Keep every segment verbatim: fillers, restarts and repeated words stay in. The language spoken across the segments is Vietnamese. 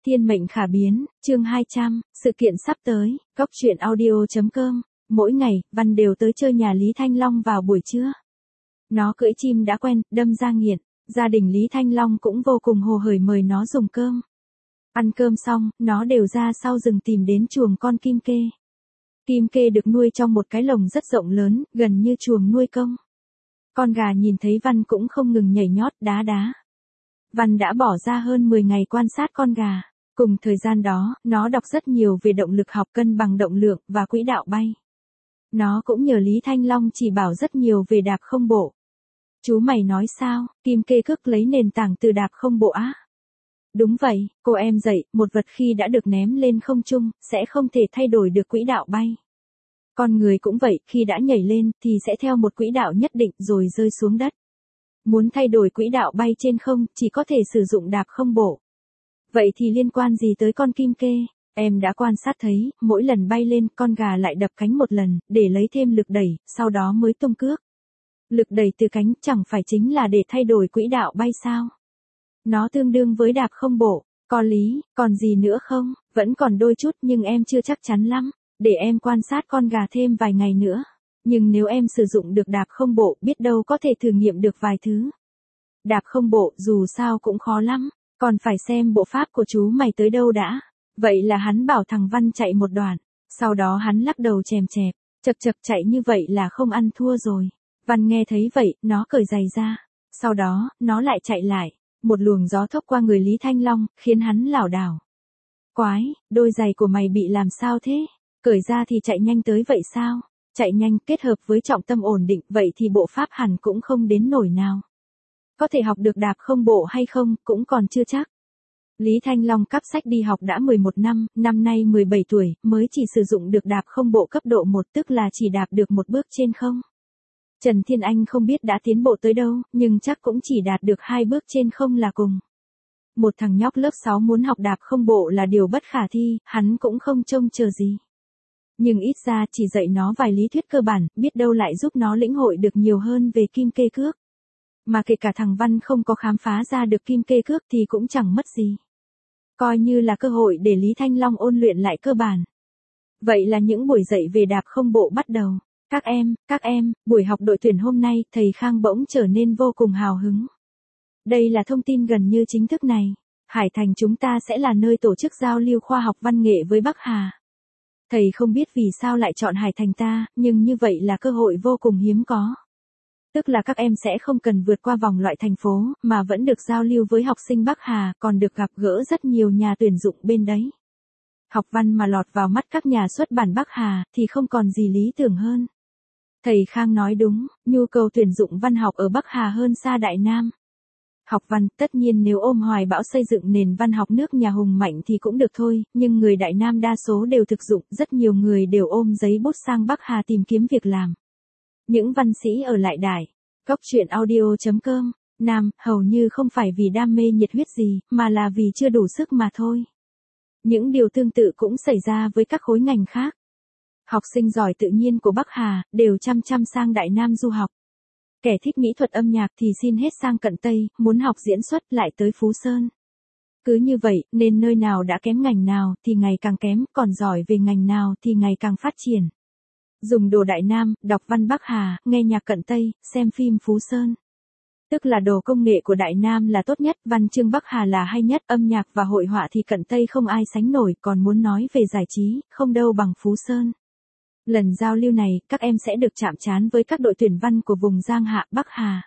Thiên mệnh khả biến, chương hai trăm, sự kiện sắp tới, góc truyện audio.com. Mỗi ngày, Văn đều tới chơi nhà Lý Thanh Long vào buổi trưa. Nó cưỡi chim đã quen, đâm ra nghiện. Gia đình Lý Thanh Long cũng vô cùng hồ hởi mời nó dùng cơm. Ăn cơm xong, nó đều ra sau rừng tìm đến chuồng con kim kê. Kim kê được nuôi trong một cái lồng rất rộng lớn, gần như chuồng nuôi công. Con gà nhìn thấy Văn cũng không ngừng nhảy nhót đá đá. Văn đã bỏ ra hơn mười ngày quan sát con gà. Cùng thời gian đó, nó đọc rất nhiều về động lực học, cân bằng động lượng và quỹ đạo bay. Nó cũng nhờ Lý Thanh Long chỉ bảo rất nhiều về đạp không bộ. Chú mày nói sao, Kim Kê cước lấy nền tảng từ đạp không bộ á? Đúng vậy, cô em dạy, một vật khi đã được ném lên không trung, sẽ không thể thay đổi được quỹ đạo bay. Con người cũng vậy, khi đã nhảy lên, thì sẽ theo một quỹ đạo nhất định rồi rơi xuống đất. Muốn thay đổi quỹ đạo bay trên không, chỉ có thể sử dụng đạp không bộ. Vậy thì liên quan gì tới con kim kê? Em đã quan sát thấy, mỗi lần bay lên, con gà lại đập cánh một lần, để lấy thêm lực đẩy, sau đó mới tung cước. Lực đẩy từ cánh chẳng phải chính là để thay đổi quỹ đạo bay sao? Nó tương đương với đạp không bộ, có lý, còn gì nữa không? Vẫn còn đôi chút nhưng em chưa chắc chắn lắm, để em quan sát con gà thêm vài ngày nữa. Nhưng nếu em sử dụng được đạp không bộ, biết đâu có thể thử nghiệm được vài thứ. Đạp không bộ dù sao cũng khó lắm, còn phải xem bộ pháp của chú mày tới đâu đã. Vậy là hắn bảo thằng Văn chạy một đoạn, sau đó hắn lắc đầu chèm chẹp, chật chật chạy như vậy là không ăn thua rồi. Văn nghe thấy vậy, nó cởi giày ra, sau đó, nó lại chạy lại, một luồng gió thốc qua người Lý Thanh Long, khiến hắn lảo đảo. Quái, đôi giày của mày bị làm sao thế? Cởi ra thì chạy nhanh tới vậy sao? Chạy nhanh kết hợp với trọng tâm ổn định, vậy thì bộ pháp hẳn cũng không đến nổi nào. Có thể học được đạp không bộ hay không, cũng còn chưa chắc. Lý Thanh Long cắp sách đi học đã mười một năm, năm nay mười bảy tuổi, mới chỉ sử dụng được đạp không bộ cấp độ một, tức là chỉ đạp được một bước trên không. Trần Thiên Anh không biết đã tiến bộ tới đâu, nhưng chắc cũng chỉ đạt được hai bước trên không là cùng. Một thằng nhóc lớp sáu muốn học đạp không bộ là điều bất khả thi, hắn cũng không trông chờ gì. Nhưng ít ra chỉ dạy nó vài lý thuyết cơ bản, biết đâu lại giúp nó lĩnh hội được nhiều hơn về kim kê cước. Mà kể cả thằng Văn không có khám phá ra được kim kê cước thì cũng chẳng mất gì. Coi như là cơ hội để Lý Thanh Long ôn luyện lại cơ bản. Vậy là những buổi dạy về đạp không bộ bắt đầu. Các em, các em, buổi học đội tuyển hôm nay, thầy Khang bỗng trở nên vô cùng hào hứng. Đây là thông tin gần như chính thức này. Hải Thành chúng ta sẽ là nơi tổ chức giao lưu khoa học văn nghệ với Bắc Hà. Thầy không biết vì sao lại chọn Hải Thành ta, nhưng như vậy là cơ hội vô cùng hiếm có. Tức là các em sẽ không cần vượt qua vòng loại thành phố, mà vẫn được giao lưu với học sinh Bắc Hà, còn được gặp gỡ rất nhiều nhà tuyển dụng bên đấy. Học văn mà lọt vào mắt các nhà xuất bản Bắc Hà, thì không còn gì lý tưởng hơn. Thầy Khang nói đúng, nhu cầu tuyển dụng văn học ở Bắc Hà hơn xa Đại Nam. Học văn, tất nhiên nếu ôm hoài bão xây dựng nền văn học nước nhà hùng mạnh thì cũng được thôi, nhưng người Đại Nam đa số đều thực dụng, rất nhiều người đều ôm giấy bút sang Bắc Hà tìm kiếm việc làm. Những văn sĩ ở lại Đại, góc truyện audio.com, Nam, hầu như không phải vì đam mê nhiệt huyết gì, mà là vì chưa đủ sức mà thôi. Những điều tương tự cũng xảy ra với các khối ngành khác. Học sinh giỏi tự nhiên của Bắc Hà, đều chăm chăm sang Đại Nam du học. Kẻ thích mỹ thuật âm nhạc thì xin hết sang Cận Tây, muốn học diễn xuất lại tới Phú Sơn. Cứ như vậy, nên nơi nào đã kém ngành nào thì ngày càng kém, còn giỏi về ngành nào thì ngày càng phát triển. Dùng đồ Đại Nam, đọc văn Bắc Hà, nghe nhạc Cận Tây, xem phim Phú Sơn. Tức là đồ công nghệ của Đại Nam là tốt nhất, văn chương Bắc Hà là hay nhất, âm nhạc và hội họa thì Cận Tây không ai sánh nổi, còn muốn nói về giải trí, không đâu bằng Phú Sơn. Lần giao lưu này, các em sẽ được chạm trán với các đội tuyển văn của vùng Giang Hạ, Bắc Hà.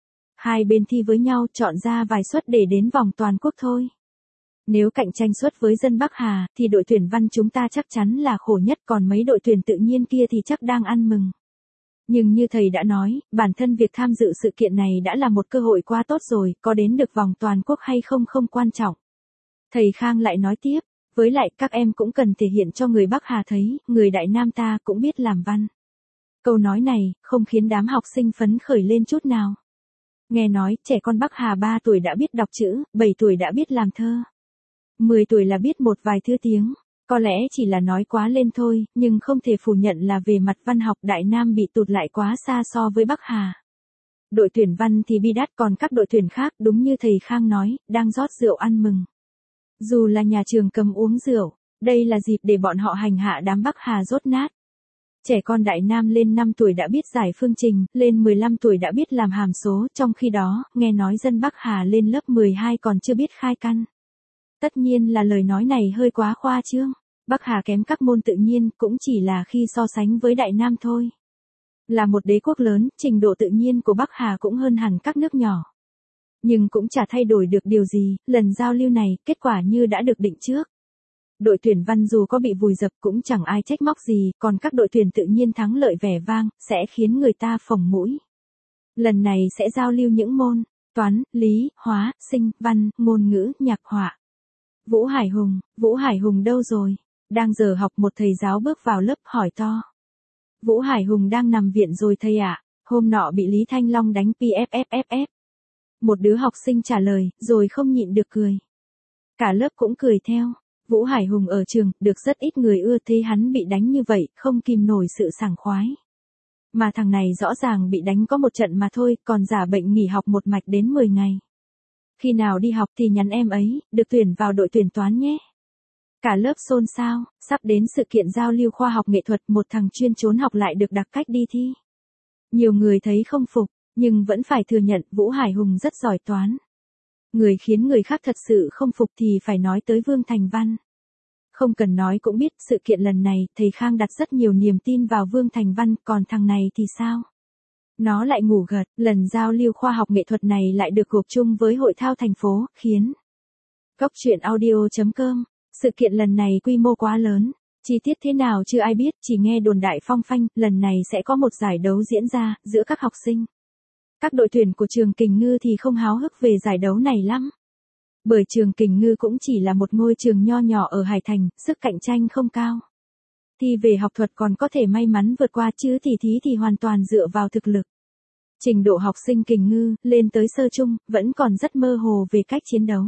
Hai bên thi với nhau, chọn ra vài suất để đến vòng toàn quốc thôi. Nếu cạnh tranh suất với dân Bắc Hà, thì đội tuyển văn chúng ta chắc chắn là khổ nhất, còn mấy đội tuyển tự nhiên kia thì chắc đang ăn mừng. Nhưng như thầy đã nói, bản thân việc tham dự sự kiện này đã là một cơ hội quá tốt rồi, có đến được vòng toàn quốc hay không không quan trọng. Thầy Khang lại nói tiếp, với lại các em cũng cần thể hiện cho người Bắc Hà thấy, người Đại Nam ta cũng biết làm văn. Câu nói này, không khiến đám học sinh phấn khởi lên chút nào. Nghe nói, trẻ con Bắc Hà ba tuổi đã biết đọc chữ, bảy tuổi đã biết làm thơ. mười tuổi là biết một vài thứ tiếng. Có lẽ chỉ là nói quá lên thôi, nhưng không thể phủ nhận là về mặt văn học Đại Nam bị tụt lại quá xa so với Bắc Hà. Đội tuyển văn thì bi đát, còn các đội tuyển khác đúng như thầy Khang nói, đang rót rượu ăn mừng. Dù là nhà trường cấm uống rượu, đây là dịp để bọn họ hành hạ đám Bắc Hà dốt nát. Trẻ con Đại Nam lên năm tuổi đã biết giải phương trình, lên mười lăm tuổi đã biết làm hàm số, trong khi đó, nghe nói dân Bắc Hà lên lớp mười hai còn chưa biết khai căn. Tất nhiên là lời nói này hơi quá khoa trương. Bắc Hà kém các môn tự nhiên cũng chỉ là khi so sánh với Đại Nam thôi. Là một đế quốc lớn, trình độ tự nhiên của Bắc Hà cũng hơn hẳn các nước nhỏ. Nhưng cũng chả thay đổi được điều gì, lần giao lưu này, kết quả như đã được định trước. Đội tuyển văn dù có bị vùi dập cũng chẳng ai trách móc gì, còn các đội tuyển tự nhiên thắng lợi vẻ vang, sẽ khiến người ta phồng mũi. Lần này sẽ giao lưu những môn, toán, lý, hóa, sinh, văn, ngôn ngữ, nhạc họa. Vũ Hải Hùng, Vũ Hải Hùng đâu rồi? Đang giờ học một thầy giáo bước vào lớp hỏi to. Vũ Hải Hùng đang nằm viện rồi thầy ạ, hôm nọ bị Lý Thanh Long đánh pê ép ép ép ép. Một đứa học sinh trả lời, rồi không nhịn được cười. Cả lớp cũng cười theo. Vũ Hải Hùng ở trường, được rất ít người ưa thấy hắn bị đánh như vậy, không kìm nổi sự sảng khoái. Mà thằng này rõ ràng bị đánh có một trận mà thôi, còn giả bệnh nghỉ học một mạch đến mười ngày. Khi nào đi học thì nhắn em ấy, được tuyển vào đội tuyển toán nhé. Cả lớp xôn xao, sắp đến sự kiện giao lưu khoa học nghệ thuật, một thằng chuyên trốn học lại được đặc cách đi thi. Nhiều người thấy không phục, nhưng vẫn phải thừa nhận Vũ Hải Hùng rất giỏi toán. Người khiến người khác thật sự không phục thì phải nói tới Vương Thành Văn. Không cần nói cũng biết sự kiện lần này thầy Khang đặt rất nhiều niềm tin vào Vương Thành Văn, còn thằng này thì sao? Nó lại ngủ gật, lần giao lưu khoa học nghệ thuật này lại được gộp chung với hội thao thành phố, khiến Góc truyện audio chấm com. Sự kiện lần này quy mô quá lớn, chi tiết thế nào chưa ai biết, chỉ nghe đồn đại phong phanh, lần này sẽ có một giải đấu diễn ra giữa các học sinh. Các đội tuyển của trường Kình Ngư thì không háo hức về giải đấu này lắm. Bởi trường Kình Ngư cũng chỉ là một ngôi trường nho nhỏ ở Hải Thành, sức cạnh tranh không cao. Thi về học thuật còn có thể may mắn vượt qua chứ thì thí thì hoàn toàn dựa vào thực lực. Trình độ học sinh Kình Ngư, lên tới sơ trung, vẫn còn rất mơ hồ về cách chiến đấu.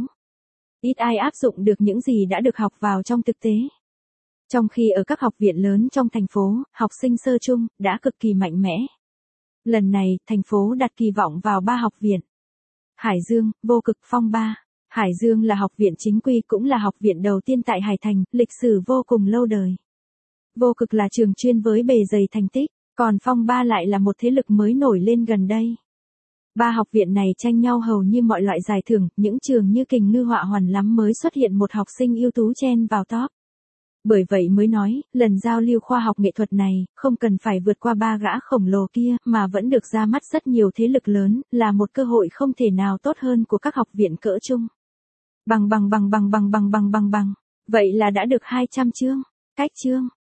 Ít ai áp dụng được những gì đã được học vào trong thực tế. Trong khi ở các học viện lớn trong thành phố, học sinh sơ trung, đã cực kỳ mạnh mẽ. Lần này, thành phố đặt kỳ vọng vào ba học viện. Hải Dương, Vô Cực, Phong Ba. Hải Dương là học viện chính quy cũng là học viện đầu tiên tại Hải Thành, lịch sử vô cùng lâu đời. Vô Cực là trường chuyên với bề dày thành tích, còn Phong Ba lại là một thế lực mới nổi lên gần đây. Ba học viện này tranh nhau hầu như mọi loại giải thưởng, những trường như Kình Ngư Họa Hoàn lắm mới xuất hiện một học sinh ưu tú chen vào top. Bởi vậy mới nói, lần giao lưu khoa học nghệ thuật này, không cần phải vượt qua ba gã khổng lồ kia, mà vẫn được ra mắt rất nhiều thế lực lớn, là một cơ hội không thể nào tốt hơn của các học viện cỡ trung. Bằng bằng bằng bằng bằng bằng bằng bằng bằng. Vậy là đã được hai trăm chương. Cách chương.